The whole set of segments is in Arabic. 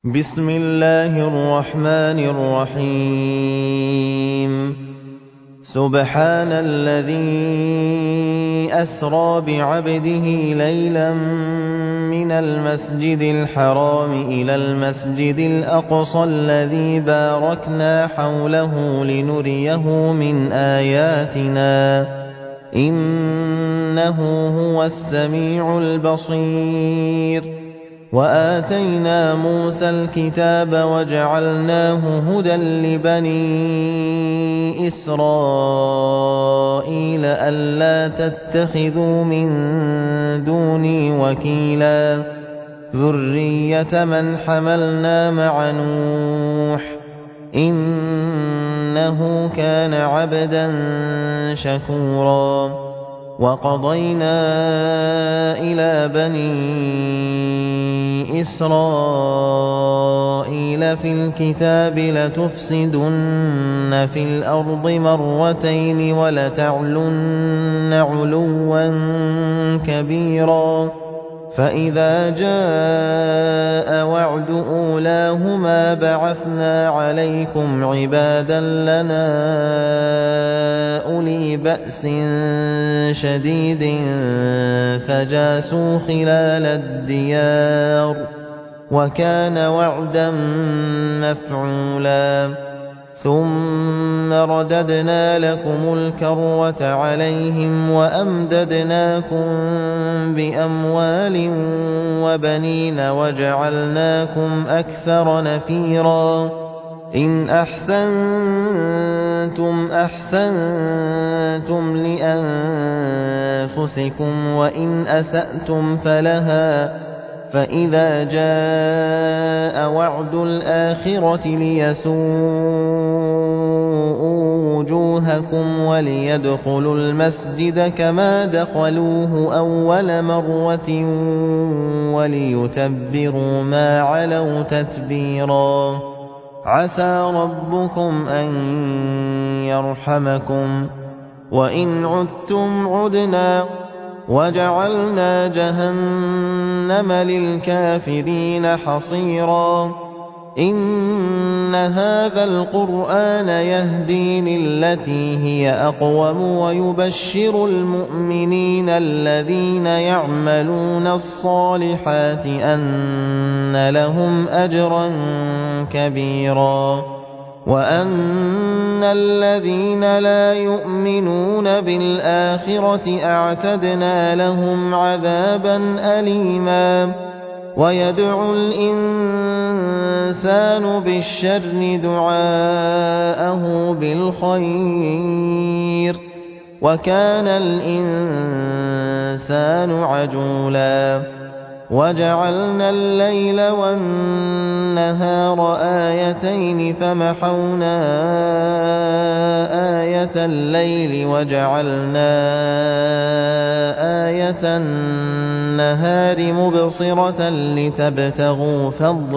بسم الله الرحمن الرحيم سبحان الذي أسرى بعبده ليلا من المسجد الحرام إلى المسجد الأقصى الذي باركنا حوله لنريه من آياتنا إنه هو السميع البصير وآتينا موسى الكتاب وجعلناه هدى لبني إسرائيل ألا تتخذوا من دوني وكيلا ذرية من حملنا مع نوح إنه كان عبدا شكورا وقضينا إلى بني إسرائيل في الكتاب لتفسدن في الأرض مرتين ولتعلن علوا كبيرا فإذا جاء وعد أولاهما بعثنا عليكم عبادا لنا أولي بأس شديد فجاسوا خلال الديار وكان وعدا مفعولا ثم رددنا لكم الكرة عليهم وأمددناكم بأموال وبنين وجعلناكم أكثر نفيرا إن أحسنتم أحسنتم لأنفسكم وإن أسأتم فلها فإذا جاء وعد الآخرة ليسوءوا وجوهكم وليدخلوا المسجد كما دخلوه أول مرة وليتبروا ما علوا تتبيرا عسى ربكم أن يرحمكم وإن عدتم عدنا وجعلنا جهنم للكافرين حصيرا إن هذا القرآن يهدي للتي هي أقوم ويبشر المؤمنين الذين يعملون الصالحات أن لهم أجرا كبيرا وأن الذين لا يؤمنون بالآخرة أعتدنا لهم عذابا أليما ويدعو الإنسان بالشر دعاءه بالخير وكان الإنسان عجولا وجعلنا الليل والنهار آيتين فمحونا آية الليل وجعلنا آية النهار مبصرة لتبتغوا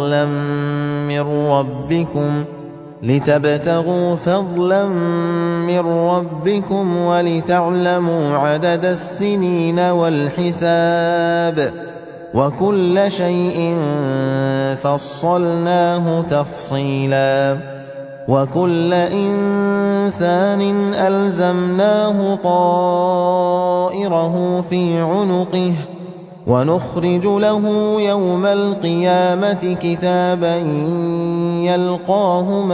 فضلا من ربكم ولتعلموا عدد السنين والحساب وكل شيء فصلناه تفصيلا وكل إنسان ألزمناه طائره في عنقه ونخرج له يوم القيامة كتابا يلقاه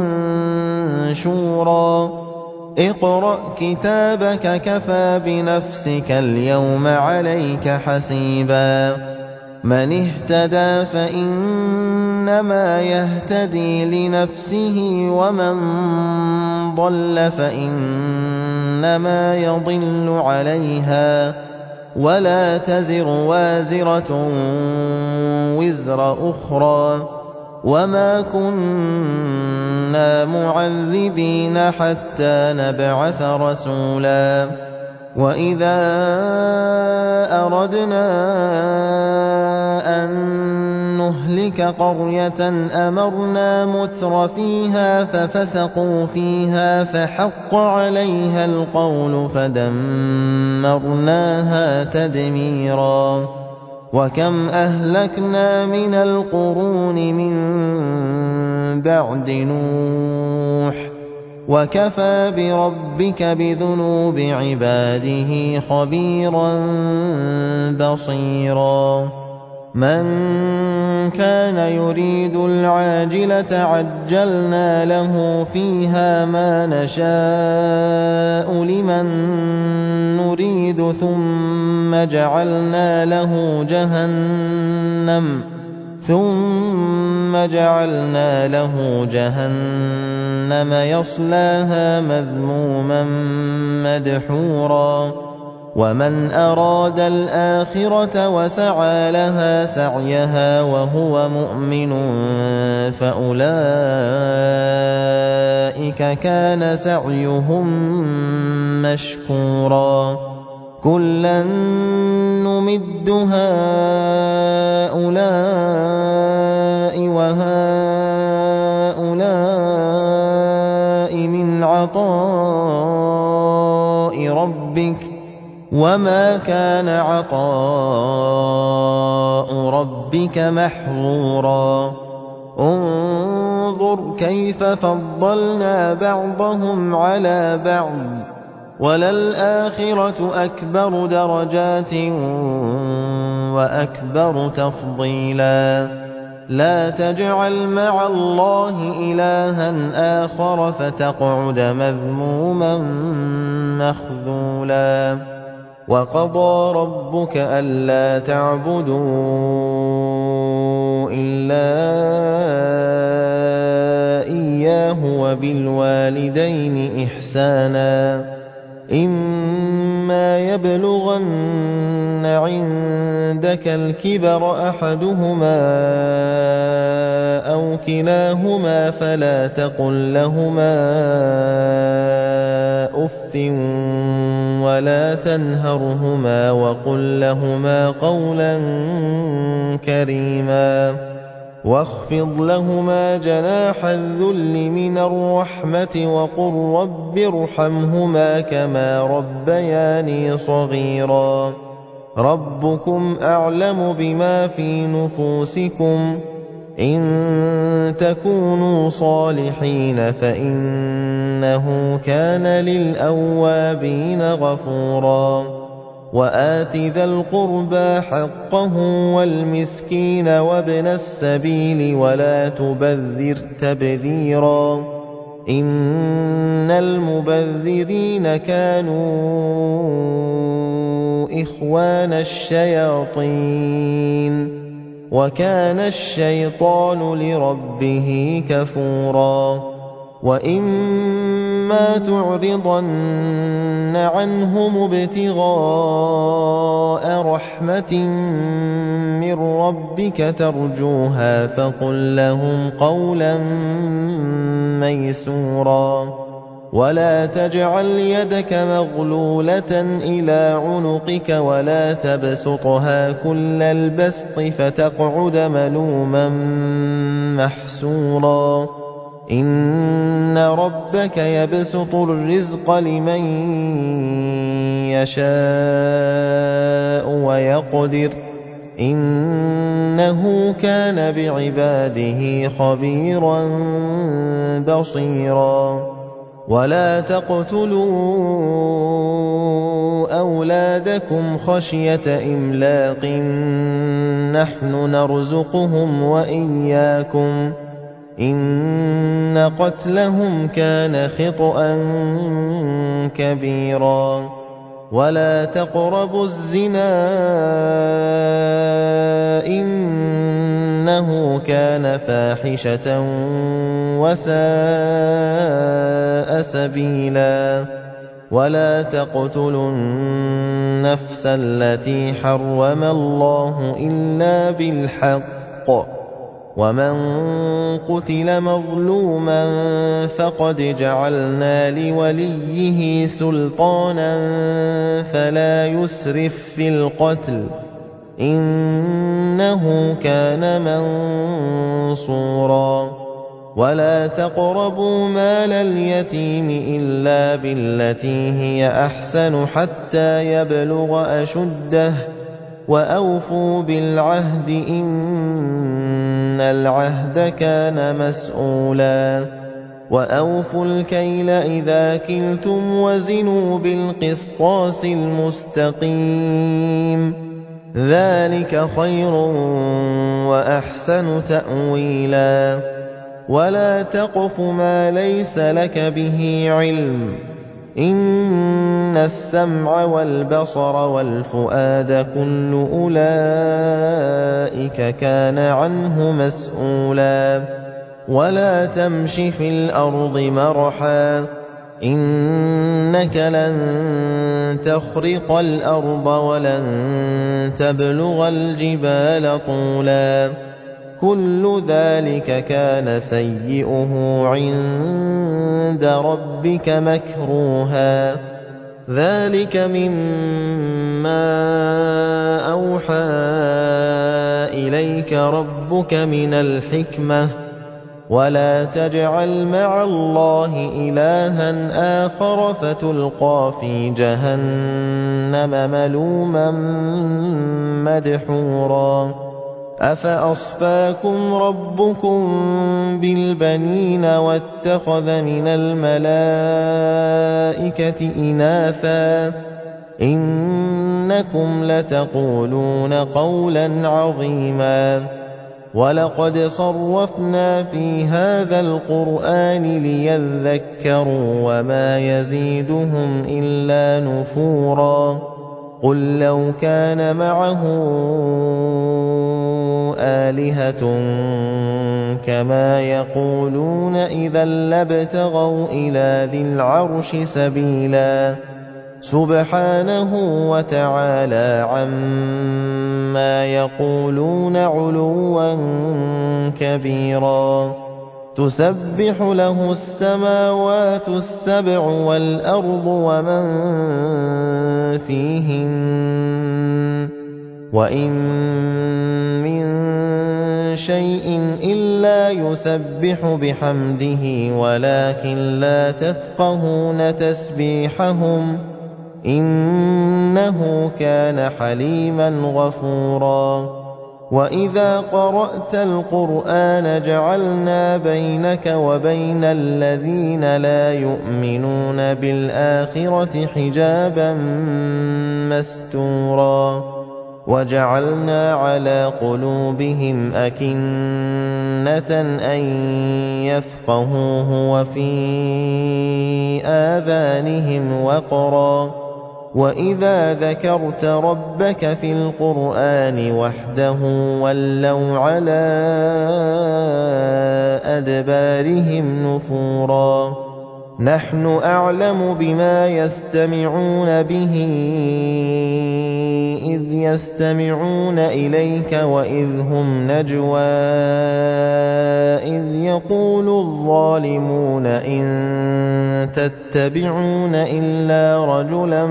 منشورا اقرأ كتابك كفى بنفسك اليوم عليك حسيبا من اهتدى فإنما يهتدي لنفسه ومن ضل فإنما يضل عليها ولا تزر وازرة وزر أخرى وما كنا معذبين حتى نبعث رسولا وإذا أردنا أن نهلك قرية أمرنا متر فيها ففسقوا فيها فحق عليها القول فدمرناها تدميرا وَكَمْ أَهْلَكْنَا مِنَ الْقُرُونِ مِن بَعْدِ نُوحٍ ۗ وَكَفَىٰ بِرَبِّكَ بِذُنُوبِ عِبَادِهِ خَبِيرًا بَصِيرًا مَن كَانَ يُرِيدُ الْعَاجِلَةَ عَجَّلْنَا لَهُ فِيهَا مَا نَشَاءُ لِمَن نُّرِيدُ ثُمَّ جَعَلْنَا لَهُ جَهَنَّمَ يَصْلَاهَا مَذْمُومًا مَّدْحُورًا وَمَنْ أَرَادَ الْآخِرَةَ وَسَعَىٰ لَهَا سَعْيَهَا وَهُوَ مُؤْمِنٌ فَأُولَٰئِكَ كَانَ سَعْيُهُم مَّشْكُورًا كُلًّا نُّمِدُّ هَٰؤُلَاءِ وَهَٰؤُلَاءِ مِنْ عَطَاءِ رَبِّكَ ۚ وَمَا كَانَ عَطَاءُ رَبِّكَ مَحْظُورًا انظُرْ كَيْفَ فَضَّلْنَا بَعْضَهُمْ عَلَىٰ بَعْضٍ ۚ وَلَلْآخِرَةُ أَكْبَرُ دَرَجَاتٍ وَأَكْبَرُ تَفْضِيلًا لَا تَجْعَلْ مَعَ اللَّهِ إِلَٰهًا آخَرَ فَتَقْعُدَ مَذْمُومًا مَّخْذُولًا وَقَضَىٰ رَبُّكَ أَلَّا تَعْبُدُوا إِلَّا إِيَّاهُ وَبِالْوَالِدَيْنِ إِحْسَانًا إِمَّا يَبْلُغَنَّ عِندَكَ الْكِبَرَ أَحَدُهُمَا أَوْ كِلَاهُمَا فَلَا تَقُل لَّهُمَا أُفٍّ وَلَا تَنْهَرْهُمَا وَقُل لَّهُمَا قَوْلًا كَرِيمًا وَاخْفِضْ لَهُمَا جَنَاحَ الذُّلِّ مِنَ الرَّحْمَةِ وَقُل رَّبِّ ارْحَمْهُمَا كَمَا رَبَّيَانِي صَغِيرًا رَّبُّكُمْ أَعْلَمُ بِمَا فِي نُفُوسِكُمْ ۚ إِن تَكُونُوا صَالِحِينَ فَإِنَّهُ كَانَ لِلْأَوَّابِينَ غَفُورًا وَآتِ ذَا الْقُرْبَىٰ حَقَّهُ وَالْمِسْكِينَ وَابْنَ السَّبِيلِ وَلَا تُبَذِّرْ تَبْذِيرًا إِنَّ الْمُبَذِّرِينَ كَانُوا إِخْوَانَ الشَّيَاطِينِ وَكَانَ الشَّيْطَانُ لِرَبِّهِ كَفُورًا وَإِمَّا تُعْرِضَنَّ عَنْهُمُ ابْتِغَاءَ رَحْمَةٍ مِّن رَّبِّكَ تَرْجُوهَا فَقُل لَّهُمْ قَوْلًا مَّيْسُورًا وَلَا تَجْعَلْ يَدَكَ مَغْلُولَةً إِلَىٰ عُنُقِكَ وَلَا تَبْسُطْهَا كُلَّ الْبَسْطِ فَتَقْعُدَ مَلُومًا مَّحْسُورًا إِنَّ رَبَّكَ يَبْسُطُ الرِّزْقَ لِمَن يَشَاءُ وَيَقْدِرُ ۚ إِنَّهُ كَانَ بِعِبَادِهِ خَبِيرًا بَصِيرًا وَلَا تَقْتُلُوا أَوْلَادَكُمْ خَشْيَةَ إِمْلَاقٍ ۖ نَّحْنُ نَرْزُقُهُمْ وَإِيَّاكُمْ ۚ إِنَّ قَتْلَهُمْ كَانَ خِطْئًا كَبِيرًا وَلَا تَقْرَبُوا الزِّنَا ۖ إِنَّهُ كَانَ فَاحِشَةً وَسَاءَ سَبِيلًا وَلَا تَقْتُلُوا النَّفْسَ الَّتِي حَرَّمَ اللَّهُ إِلَّا بِالْحَقِّ ۚ وَمَن قُتِلَ مَظْلُومًا فَقَدْ جَعَلْنَا لِوَلِيِّهِ سُلْطَانًا فَلَا يُسْرِف فِّي الْقَتْلِ ۖ إِنَّهُ كَانَ مَنصُورًا وَلَا تَقْرَبُوا مَالَ الْيَتِيمِ إِلَّا بِالَّتِي هِيَ أَحْسَنُ حَتَّىٰ يَبْلُغَ أَشُدَّهُ ۖ وَأَوْفُوا بِالْعَهْدِ ۖ إِنَّ الْعَهْدَ كَانَ مَسْئُولًا وَأَوْفُوا الْكَيْلَ إِذَا كِلْتُمْ وَزِنُوا بِالْقِسْطَاسِ الْمُسْتَقِيمِ ذَلِكَ خَيْرٌ وَأَحْسَنُ تَأْوِيلًا وَلَا تَقْفُ مَا لَيْسَ لَكَ بِهِ عِلْمٌ إِنَّ السَّمْعَ وَالْبَصَرَ وَالْفُؤَادَ كُلُّ أُولَئِكَ كَانَ عَنْهُ مَسْئُولًا وَلَا تَمْشِ فِي الْأَرْضِ مَرَحًا ۖ إِنَّكَ لَن تَخْرِقَ الْأَرْضَ وَلَن تَبْلُغَ الْجِبَالَ طُولًا كُلُّ ذَلِكَ كَانَ سَيِّئُهُ عِندَ رَبِّكَ مَكْرُوهًا ذَلِكَ مِمَّا أَوْحَىٰ إِلَيْكَ رَبُّكَ مِنَ الْحِكْمَةِ ۗ وَلَا تَجْعَلْ مَعَ اللَّهِ إِلَٰهًا آخَرَ فَتُلْقَىٰ فِي جَهَنَّمَ مَلُومًا مَّدْحُورًا أَفَأَصْفَاكُمْ رَبُّكُم بِالْبَنِينَ وَاتَّخَذَ مِنَ الْمَلَائِكَةِ إِنَاثًا ۚ إِنَّكُمْ لَتَقُولُونَ قَوْلًا عَظِيمًا وَلَقَدْ صَرَّفْنَا فِي هَٰذَا الْقُرْآنِ لِيَذَّكَّرُوا وَمَا يَزِيدُهُمْ إِلَّا نُفُورًا قُل لَّوْ كَانَ مَعَهُ آلِهَةٌ كَمَا يَقُولُونَ إِذًا لَّابْتَغَوْا إِلَىٰ ذِي الْعَرْشِ سَبِيلًا سُبْحَانَهُ وَتَعَالَىٰ عَمَّا يَقُولُونَ عُلُوًّا كَبِيرًا تُسَبِّحُ لَهُ السَّمَاوَاتُ السَّبْعُ وَالْأَرْضُ وَمَن فِيهِنَّ ۚ وَإِن مِّن شَيْءٍ إِلَّا يُسَبِّحُ بِحَمْدِهِ وَلَٰكِن لَّا تَفْقَهُونَ تَسْبِيحَهُمْ ۗ إِنَّهُ كَانَ حَلِيمًا غَفُورًا وَإِذَا قَرَأْتَ الْقُرْآنَ جَعَلْنَا بَيْنَكَ وَبَيْنَ الَّذِينَ لَا يُؤْمِنُونَ بِالْآخِرَةِ حِجَابًا مَّسْتُورًا وَجَعَلْنَا عَلَىٰ قُلُوبِهِمْ أَكِنَّةً أَن يَفْقَهُوهُ وَفِي آذَانِهِمْ وَقْرًا ۚ وَإِذَا ذَكَرْتَ رَبَّكَ فِي الْقُرْآنِ وَحْدَهُ وَلَّوْا عَلَىٰ أَدْبَارِهِمْ نُفُورًا نَّحْنُ أَعْلَمُ بِمَا يَسْتَمِعُونَ بِهِ إِذْ يَسْتَمِعُونَ إِلَيْكَ وَإِذْ هُمْ نَجْوَىٰ إِذْ يَقُولُ الظَّالِمُونَ إِن تَتَّبِعُونَ إِلَّا رَجُلًا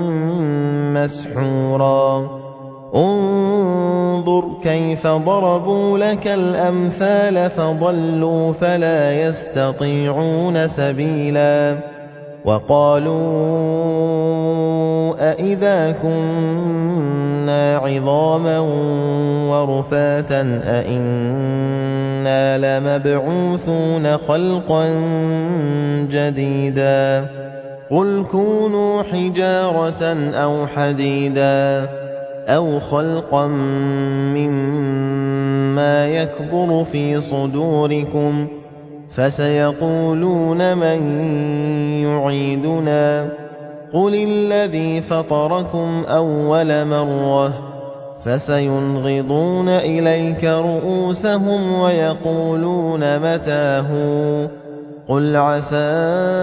مَّسْحُورًا انظُرْ كَيْفَ ضَرَبُوا لَكَ الْأَمْثَالَ فَضَلُّوا فَلَا يَسْتَطِيعُونَ سَبِيلًا وَقَالُوا أَإِذَا كُنَّا عِظَامًا وَرُفَاتًا أَإِنَّا لَمَبْعُوثُونَ خَلْقًا جَدِيدًا قُلْ كُونُوا حِجَارَةً أَوْ حَدِيدًا أَوْ خَلْقًا مِّمَّا يَكْبُرُ فِي صُدُورِكُمْ فَسَيَقُولُونَ مَن يُعِيدُنَا قُلِ الَّذِي فَطَرَكُمْ أَوَّلَ مَرَّةٍ فَسَيُنْغِضُونَ إِلَيْكَ رُءُوسَهُمْ وَيَقُولُونَ مَتَىٰ هُوَ قُلْ عَسَىٰ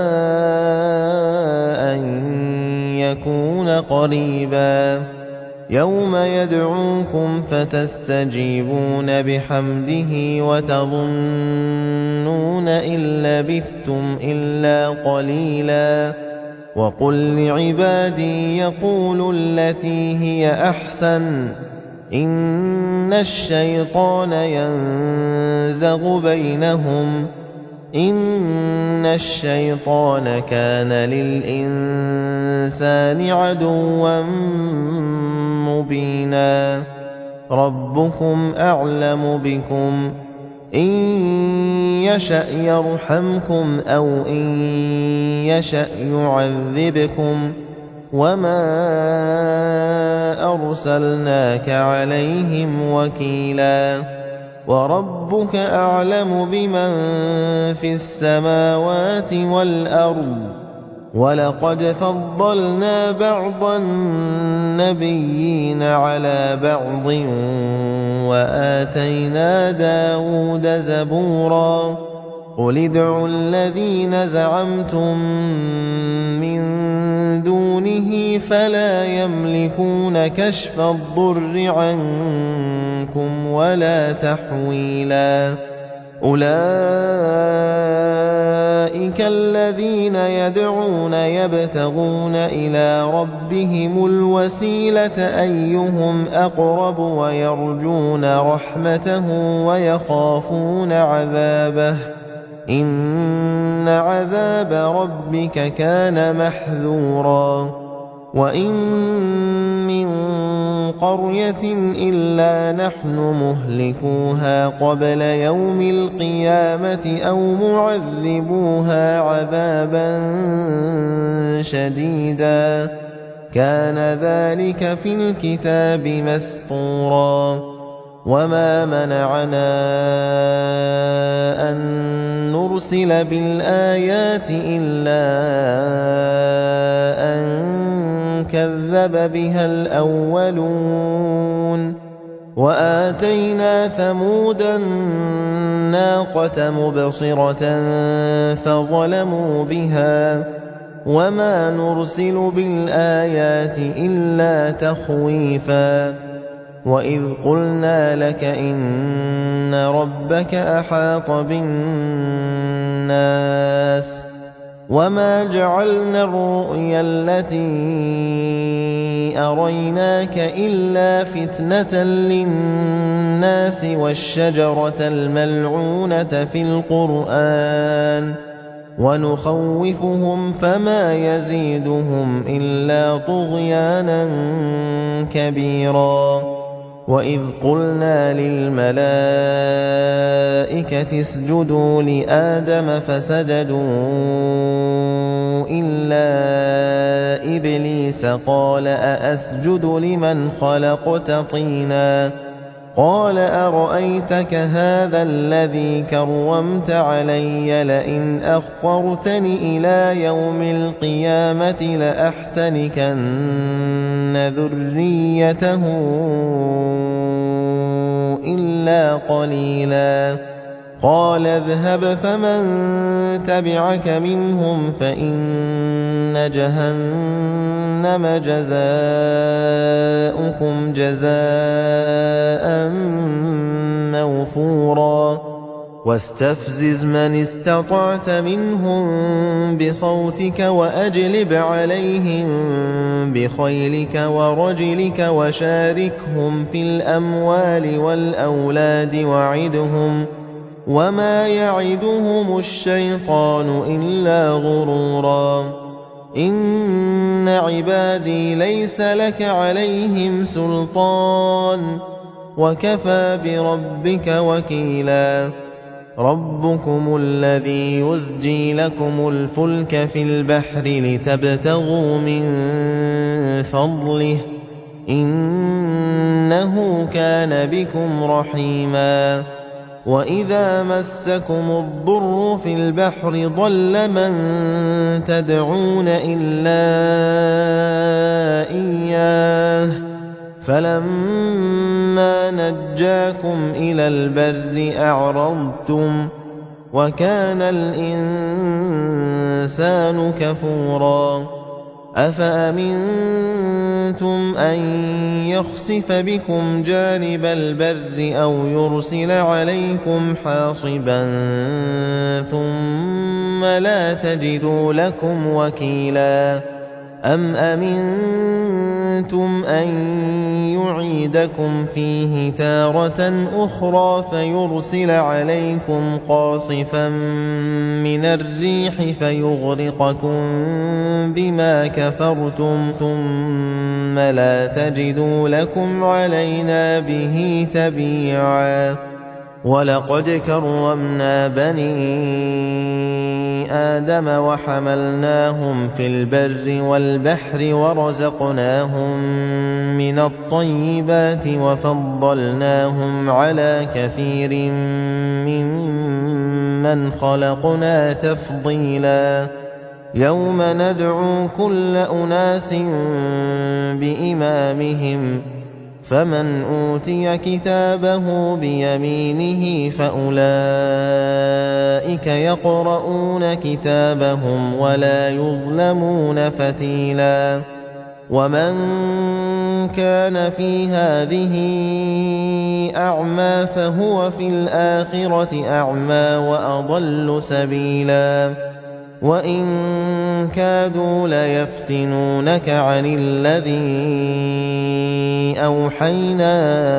أَن يَكُونَ قَرِيبًا يَوْمَ يَدْعُوكُمْ فَتَسْتَجِيبُونَ بِحَمْدِهِ وَتَظُنُّونَ إِن لَّبِثْتُمْ إِلَّا قَلِيلًا وَقُل لِّعِبَادِي يَقُولُوا الَّتِي هِيَ أَحْسَنُ إِنَّ الشَّيْطَانَ يَنزَغُ بَيْنَهُمْ إِنَّ الشَّيْطَانَ كَانَ لِلْإِنسَانِ عَدُوًّا مُّبِينًا رَبُّكُمْ أَعْلَمُ بِكُمْ إِن يَشَأْ يَرْحَمْكُمْ أَوْ إِن يَشَأْ يُعَذِّبْكُمْ وَمَا أَرْسَلْنَاكَ عَلَيْهِمْ وَكِيلًا وَرَبُّكَ أَعْلَمُ بِمَن فِي السَّمَاوَاتِ وَالْأَرْضِ وَلَقَدْ فَضَّلْنَا بَعْضَ النَّبِيِّينَ عَلَىٰ بَعْضٍ وَآتَيْنَا دَاوُودَ زَبُورًا قُلِ ادْعُوا الَّذِينَ زَعَمْتُم مِّن دُونِهِ فَلَا يَمْلِكُونَ كَشْفَ الضُّرِّ عَنكُمْ وَلَا تَحْوِيلًا أُولَٰئِكَ الَّذِينَ يَدْعُونَ يَبْتَغُونَ إِلَىٰ رَبِّهِمُ الْوَسِيلَةَ أَيُّهُمْ أَقْرَبُ وَيَرْجُونَ رَحْمَتَهُ وَيَخَافُونَ عَذَابَهُ ۚ إِنَّ عَذَابَ رَبِّكَ كَانَ مَحْذُورًا وَإِن مِّن قَرْيَةٍ إِلَّا نَحْنُ مُهْلِكُوهَا قَبْلَ يَوْمِ الْقِيَامَةِ أَوْ مُعَذِّبُوهَا عَذَابًا شَدِيدًا ۚ كَانَ ذَٰلِكَ فِي الْكِتَابِ مَسْطُورًا وَمَا مَنَعَنَا أَن نُّرْسِلَ بِالْآيَاتِ إِلَّا أَن كَذَّبَ بِهَا الْأَوَّلُونَ وَآتَيْنَا ثَمُودَ النَّاقَةَ مُبْصِرَةً فَظَلَمُوا بِهَا ۚ وَمَا نُرْسِلُ بِالْآيَاتِ إِلَّا تَخْوِيفًا وَإِذْ قُلْنَا لَكَ إِنَّ رَبَّكَ أَحَاطَ بِالنَّاسِ وَمَا جَعَلْنَا الرُّؤْيَا الَّتِي أَرَيْنَاكَ إِلَّا فِتْنَةً لِّلنَّاسِ وَالشَّجَرَةَ الْمَلْعُونَةَ فِي الْقُرْآنِ وَنُخَوِّفُهُمْ فَمَا يَزِيدُهُمْ إِلَّا طُغْيَانًا كَبِيرًا وَإِذْ قُلْنَا لِلْمَلَائِكَةِ اسْجُدُوا لِآدَمَ فَسَجَدُوا إِلَّا إِبْلِيسَ قَالَ أَأَسْجُدُ لِمَنْ خَلَقْتَ طِينًا قَالَ أَرَأَيْتَكَ هَٰذَا الَّذِي كَرَّمْتَ عَلَيَّ لَئِنْ أَخَّرْتَنِ إِلَىٰ يَوْمِ الْقِيَامَةِ لَأَحْتَنِكَنَّ ذُرِّيَّتَهُ إِلَّا قَلِيلًا قَالَ اذْهَبْ فَمَن تَبِعَكَ مِنْهُمْ فَإِنَّ جَهَنَّمَ جَزَاؤُكُمْ جَزَاءً مَّوْفُورًا وَاسْتَفْزِزْ مَنِ اسْتَطَعْتَ مِنْهُم بِصَوْتِكَ وَأَجْلِبْ عَلَيْهِم بِخَيْلِكَ وَرَجِلِكَ وَشَارِكْهُمْ فِي الْأَمْوَالِ وَالْأَوْلَادِ وَعِدْهُمْ ۚ وَمَا يَعِدُهُمُ الشَّيْطَانُ إِلَّا غُرُورًا إِنَّ عِبَادِي لَيْسَ لَكَ عَلَيْهِمْ سُلْطَانٌ ۚ وَكَفَىٰ بِرَبِّكَ وَكِيلًا رَبُّكُمُ الَّذِي يُزْجِي لَكُمُ الْفُلْكَ فِي الْبَحْرِ لِتَبْتَغُوا مِن فَضْلِهِ ۚ إِنَّهُ كَانَ بِكُمْ رَحِيمًا وَإِذَا مَسَّكُمُ الضُّرُّ فِي الْبَحْرِ ضَلَّ مَن تَدْعُونَ إِلَّا إِيَّاهُ فَلَمَّا نَجَّاكُمْ إِلَى الْبَرِّ أَعْرَضْتُمْ ۚ وَكَانَ الْإِنسَانُ كَفُورًا أَفَأَمِنتُمْ أَن يَخْسِفَ بِكُمْ جَانِبَ الْبَرِّ أَوْ يُرْسِلَ عَلَيْكُمْ حَاصِبًا ثُمَّ لَا تَجِدُوا لَكُمْ وَكِيلًا أَمْ أَمِنتُمْ أَن يُعِيدَكُمْ فِيهِ تَارَةً أُخْرَىٰ فَيُرْسِلَ عَلَيْكُمْ قَاصِفًا مِّنَ الرِّيحِ فَيُغْرِقَكُم بِمَا كَفَرْتُمْ ثُمَّ لَا تَجِدُوا لَكُمْ عَلَيْنَا بِهِ تَبِيعًا وَلَقَدْ كَرَّمْنَا بَنِي آدَمَ وَحَمَلْنَاهُمْ فِي الْبَرِّ وَالْبَحْرِ وَرَزَقْنَاهُم مِّنَ الطَّيِّبَاتِ وَفَضَّلْنَاهُمْ عَلَىٰ كَثِيرٍ مِّمَّنْ خَلَقْنَا تَفْضِيلًا يَوْمَ نَدْعُو كُلَّ أُنَاسٍ بِإِمَامِهِمْ فَمَنْ أُوتِيَ كِتَابَهُ بِيَمِينِهِ فَأُولَٰئِكَ يَقْرَءُونَ كِتَابَهُمْ وَلَا يُظْلَمُونَ فَتِيلًا وَمَن كَانَ فِي هَٰذِهِ أَعْمَىٰ فَهُوَ فِي الْآخِرَةِ أَعْمَىٰ وَأَضَلُّ سَبِيلًا وَإِن كَادُوا لَيَفْتِنُونَكَ عَنِ الَّذِي أَوْحَيْنَا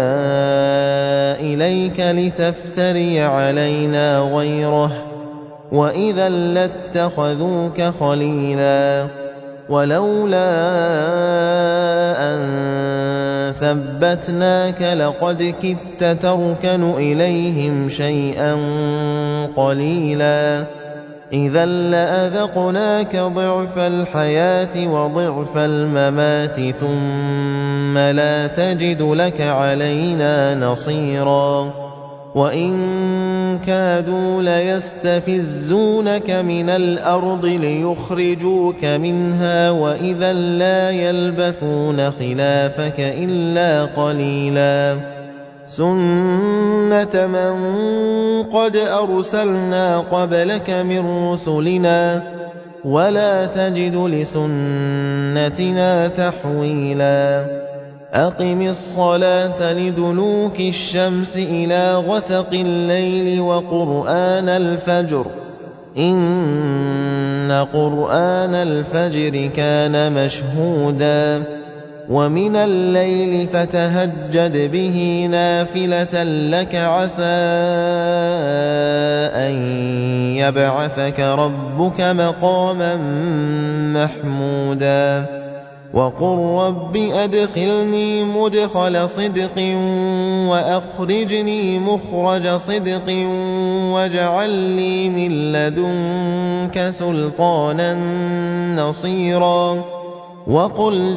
إِلَيْكَ لِتَفْتَرِيَ عَلَيْنَا غَيْرَهُ وَإِذًا لَّاتَّخَذُوكَ خَلِيلًا وَلَوْلَا أَن ثَبَّتْنَاكَ لَقَدْ كِدتَّ تَرْكَنُ إِلَيْهِمْ شَيْئًا قَلِيلًا إِذًا لَّأَذَقْنَاكَ ضِعْفَ الْحَيَاةِ وَضِعْفَ الْمَمَاتِ ثُمَّ لَا تَجِدُ لَكَ عَلَيْنَا نَصِيرًا وَإِن كَادُوا لَيَسْتَفِزُّونَكَ مِنَ الْأَرْضِ لِيُخْرِجُوكَ مِنْهَا وَإِذًا لَّا يَلْبَثُونَ خِلَافَكَ إِلَّا قَلِيلًا سُنَّةَ مَن قَدْ أَرْسَلْنَا قَبْلَكَ مِن رُّسُلِنَا وَلَا تَجِدُ لِسُنَّتِنَا تَحْوِيلًا أَقِمِ الصَّلَاةَ لِدُلُوكِ الشَّمْسِ إِلَىٰ غَسَقِ اللَّيْلِ وَقُرْآنَ الْفَجْرِ إِنَّ قُرْآنَ الْفَجْرِ كَانَ مَشْهُودًا وَمِنَ اللَّيْلِ فَتَهَجَّدْ بِهِ نَافِلَةً لَّكَ عَسَىٰ أَن يَبْعَثَكَ رَبُّكَ مَقَامًا مَّحْمُودًا وَقُل رَّبِّ أَدْخِلْنِي مُدْخَلَ صِدْقٍ وَأَخْرِجْنِي مُخْرَجَ صِدْقٍ وَاجْعَل لِّي مِن لَّدُنكَ سُلْطَانًا نَّصِيرًا وَقُلْ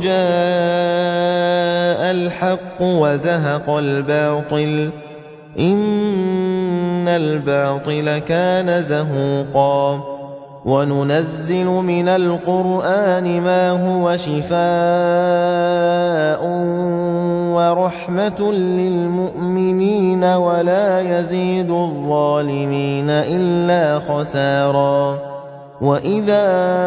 جَاءَ الْحَقُّ وَزَهَقَ الْبَاطِلُ إِنَّ الْبَاطِلَ كَانَ زَهُوقًا وَنُنَزِّلُ مِنَ الْقُرْآنِ مَا هُوَ شِفَاءٌ وَرَحْمَةٌ لِّلْمُؤْمِنِينَ وَلَا يَزِيدُ الظَّالِمِينَ إِلَّا خَسَارًا وَإِذَا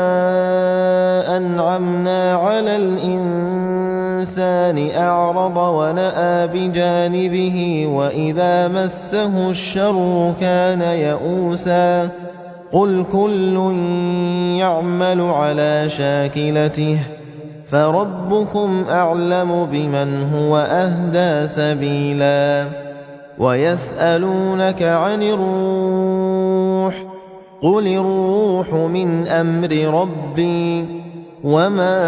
أَنْعَمْنَا عَلَى الْإِنسَانِ أَعْرَضَ وَنَأَىٰ بِجَانِبِهِ وَإِذَا مَسَّهُ الشَّرُّ كَانَ يَئُوسًا قُلْ كُلٌّ يَعْمَلُ عَلَىٰ شَاكِلَتِهِ فَرَبُّكُمْ أَعْلَمُ بِمَنْ هُوَ أَهْدَىٰ سَبِيلًا وَيَسْأَلُونَكَ عَنِ الرُّوحِ قُلِ الرُّوحُ مِنْ أَمْرِ رَبِّي وَمَا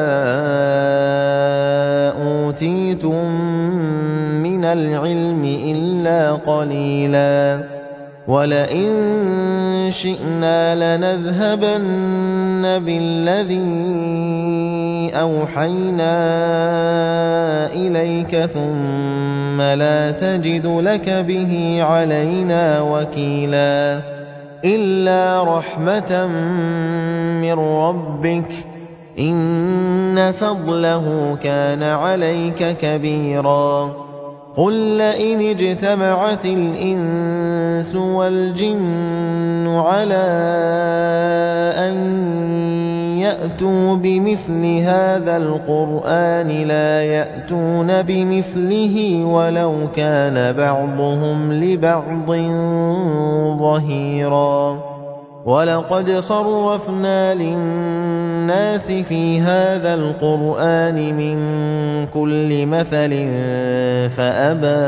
أُوتِيتُم مِّنَ الْعِلْمِ إِلَّا قَلِيلًا وَلَئِن شِئْنَا لَنَذْهَبَنَّ بِالَّذِي أَوْحَيْنَا إِلَيْكَ ثُمَّ لَا تَجِدُ لَكَ بِهِ عَلَيْنَا وَكِيلًا إِلَّا رَحْمَةً مِّن رَّبِّكَ إِنَّ فَضْلَهُ كَانَ عَلَيْكَ كَبِيرًا قُل لَّئِنِ اجْتَمَعَتِ الْإِنسُ وَالْجِنُّ عَلَىٰ أَن يَأْتُوا بِمِثْلِ هَٰذَا الْقُرْآنِ لَا يَأْتُونَ بِمِثْلِهِ وَلَوْ كَانَ بَعْضُهُمْ لِبَعْضٍ ظَهِيرًا وَلَقَدْ صَرَّفْنَا لِلنَّاسِ فِي هَذَا الْقُرْآنِ مِنْ كُلِّ مَثَلٍ فَأَبَىٰ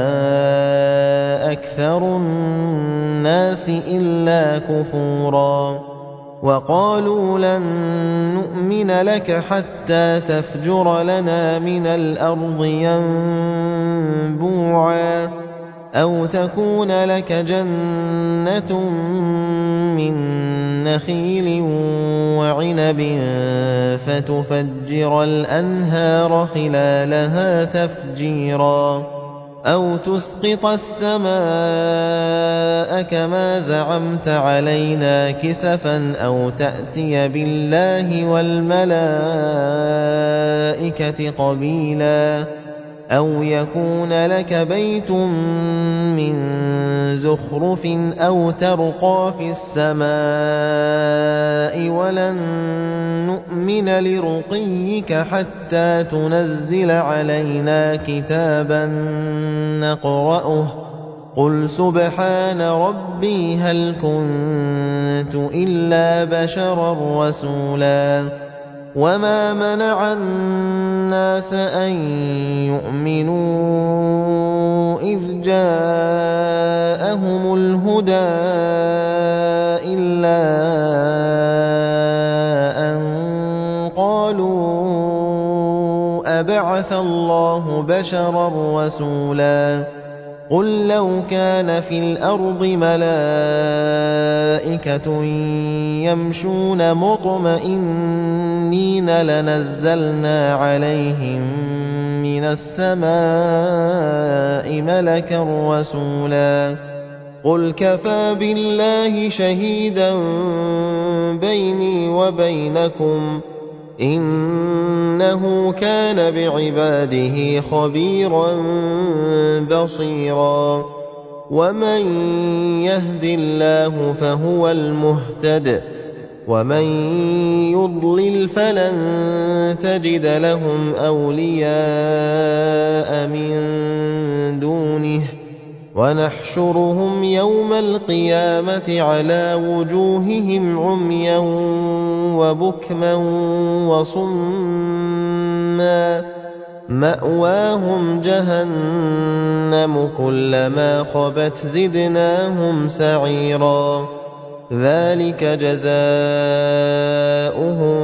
أَكْثَرُ النَّاسِ إِلَّا كُفُورًا وَقَالُوا لَن نُّؤْمِنَ لَكَ حَتَّىٰ تَفْجُرَ لَنَا مِنَ الْأَرْضِ يَنبُوعًا أَوْ تَكُونَ لَكَ جَنَّةٌ مِّن نَّخِيلٍ وَعِنَبٍ فَتُفَجِّرَ الْأَنْهَارَ خِلَالَهَا تَفْجِيرًا أَوْ تُسْقِطَ السَّمَاءَ كَمَا زَعَمْتَ عَلَيْنَا كِسَفًا أَوْ تَأْتِيَ بِاللَّهِ وَالْمَلَائِكَةِ قَبِيلًا أَوْ يَكُونَ لَكَ بَيْتٌ مِّن زُخْرُفٍ أَوْ تَرْقَىٰ فِي السَّمَاءِ وَلَن نُّؤْمِنَ لِرُقِيِّكَ حَتَّىٰ تُنَزِّلَ عَلَيْنَا كِتَابًا نَّقْرَؤُهُ ۗ قُلْ سُبْحَانَ رَبِّي هَلْ كُنتُ إِلَّا بَشَرًا رَّسُولًا وَمَا مَنَعَ النَّاسَ أَن يُؤْمِنُوا إِذْ جَاءَهُمُ الْهُدَىٰ إِلَّا أَن قَالُوا أَبَعَثَ اللَّهُ بَشَرًا رَّسُولًا قُل لَّوْ كَانَ فِي الْأَرْضِ مَلَائِكَةٌ يَمْشُونَ مُطْمَئِنِّينَ لَنَزَّلْنَا عَلَيْهِم مِّنَ السَّمَاءِ مَلَكًا رَّسُولًا قُلْ كَفَىٰ بِاللَّهِ شَهِيدًا بَيْنِي وَبَيْنَكُمْ ۚ إِنَّهُ كَانَ بِعِبَادِهِ خَبِيرًا بَصِيرًا وَمَن يَهْدِ اللَّهُ فَهُوَ الْمُهْتَدِ ۖ وَمَن يُضْلِلْ فَلَن تَجِدَ لَهُمْ أَوْلِيَاءَ مِن دُونِهِ ۖ وَنَحْشُرُهُمْ يَوْمَ الْقِيَامَةِ عَلَىٰ وُجُوهِهِمْ عُمْيًا وَبُكْمًا وَصُمًّا مَّأْوَاهُمْ جَهَنَّمُ كُلَّمَا خَبَتْ زِدْنَاهُمْ سَعِيرًا ذَٰلِكَ جَزَاؤُهُم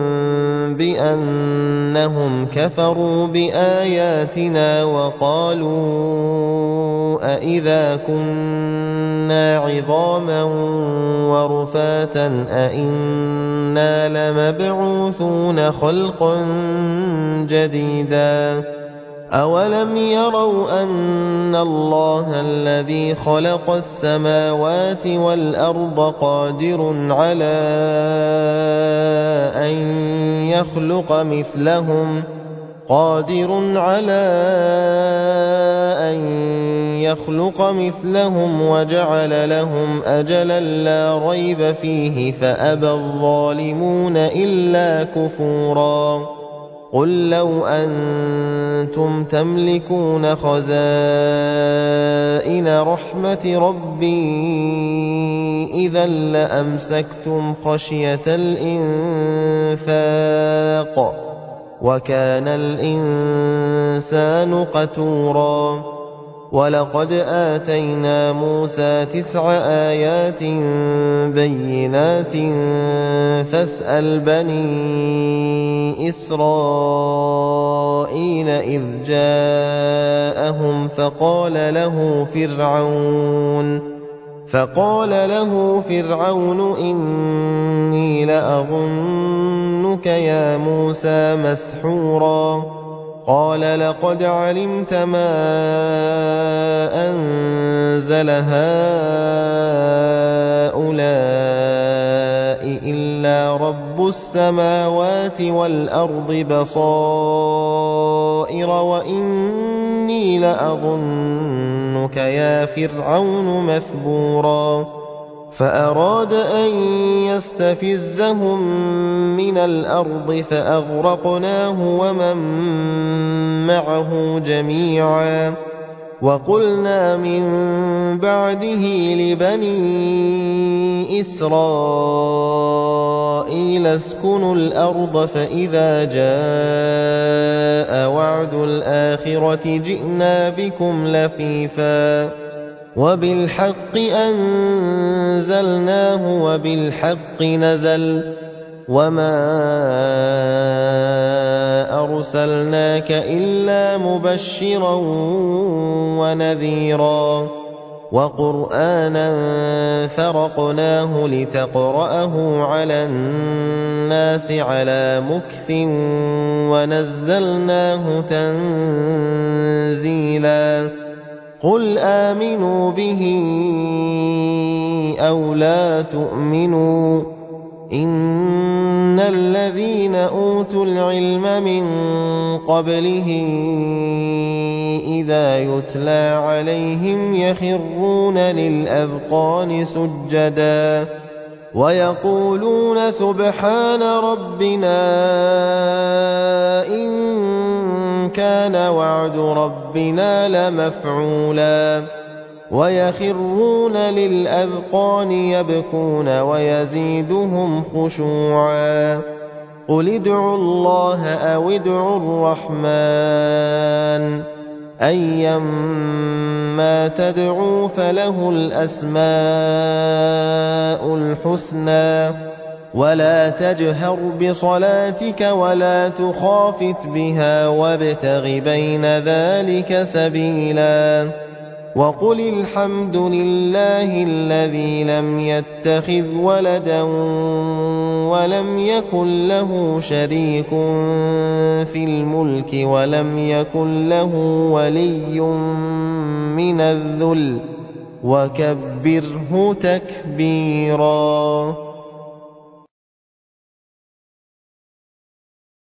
بِأَنَّهُمْ كَفَرُوا بِآيَاتِنَا وَقَالُوا أَإِذَا كُنَّا عِظَامًا وَرُفَاتًا أَإِنَّا لَمَبْعُوثُونَ خَلْقًا جَدِيدًا أَوَلَمْ يَرَوْا أَنَّ اللَّهَ الَّذِي خَلَقَ السَّمَاوَاتِ وَالْأَرْضَ قَادِرٌ عَلَىٰ أَن يَخْلُقَ مِثْلَهُمْ وَجَعَلَ لَهُمْ أَجَلًا لَّا رَيْبَ فِيهِ فَأَبَى الظَّالِمُونَ إِلَّا كُفُورًا قُل لَّوْ أَنتُمْ تَمْلِكُونَ خَزَائِنَ رَحْمَةِ رَبِّي إِذًا لَّأَمْسَكْتُمْ خَشْيَةَ الْإِنفَاقِ ۚ وَكَانَ الْإِنسَانُ قَتُورًا وَلَقَدْ آتَيْنَا مُوسَىٰ 9 آيَاتٍ بَيِّنَاتٍ فَاسْأَلْ بَنِي إِسْرَائِيلَ إِذْ جَاءَهُمْ فَقَالَ لَهُ فِرْعَوْنُ إِنِّي لَأَظُنُّكَ يَا مُوسَىٰ مَسْحُورًا قَالَ لَقَدْ عَلِمْتَ مَا أَنزَلَ هَٰؤُلَاءِ إِلَّا رَبُّ السَّمَاوَاتِ وَالْأَرْضِ بَصَائِرَ وَإِنِّي لَأَظُنُّكَ يَا فِرْعَوْنُ مَثْبُورًا فَأَرَادَ أَن يَسْتَفِزَّهُم مِّنَ الْأَرْضِ فَأَغْرَقْنَاهُ وَمَن مَّعَهُ جَمِيعًا وَقُلْنَا مِن بَعْدِهِ لِبَنِي إسرائيل اسكنوا الأرض فإذا جاء وعد الآخرة جئنا بكم لفيفا وبالحق أنزلناه وبالحق نزل وما أرسلناك إلا مبشرا ونذيرا وقرآنا فرقناه لتقرأه على الناس على مكث ونزلناه تنزيلا قل آمنوا به أو لا تؤمنوا إن الذين أوتوا العلم من قبله إذا يتلى عليهم يخرون للأذقان سجدا ويقولون سبحان ربنا إن كان وعد ربنا لمفعولا ويخرون للأذقان يبكون ويزيدهم خشوعا قل ادعوا الله أو ادعوا الرحمن أيما تدعوا فله الأسماء الحسنى ولا تجهر بصلاتك ولا تخافت بها وابتغ بين ذلك سبيلا وقل الحمد لله الذي لم يتخذ ولدا ولم يكن له شريك في الملك ولم يكن له ولي من الذل وكبره تكبيرا.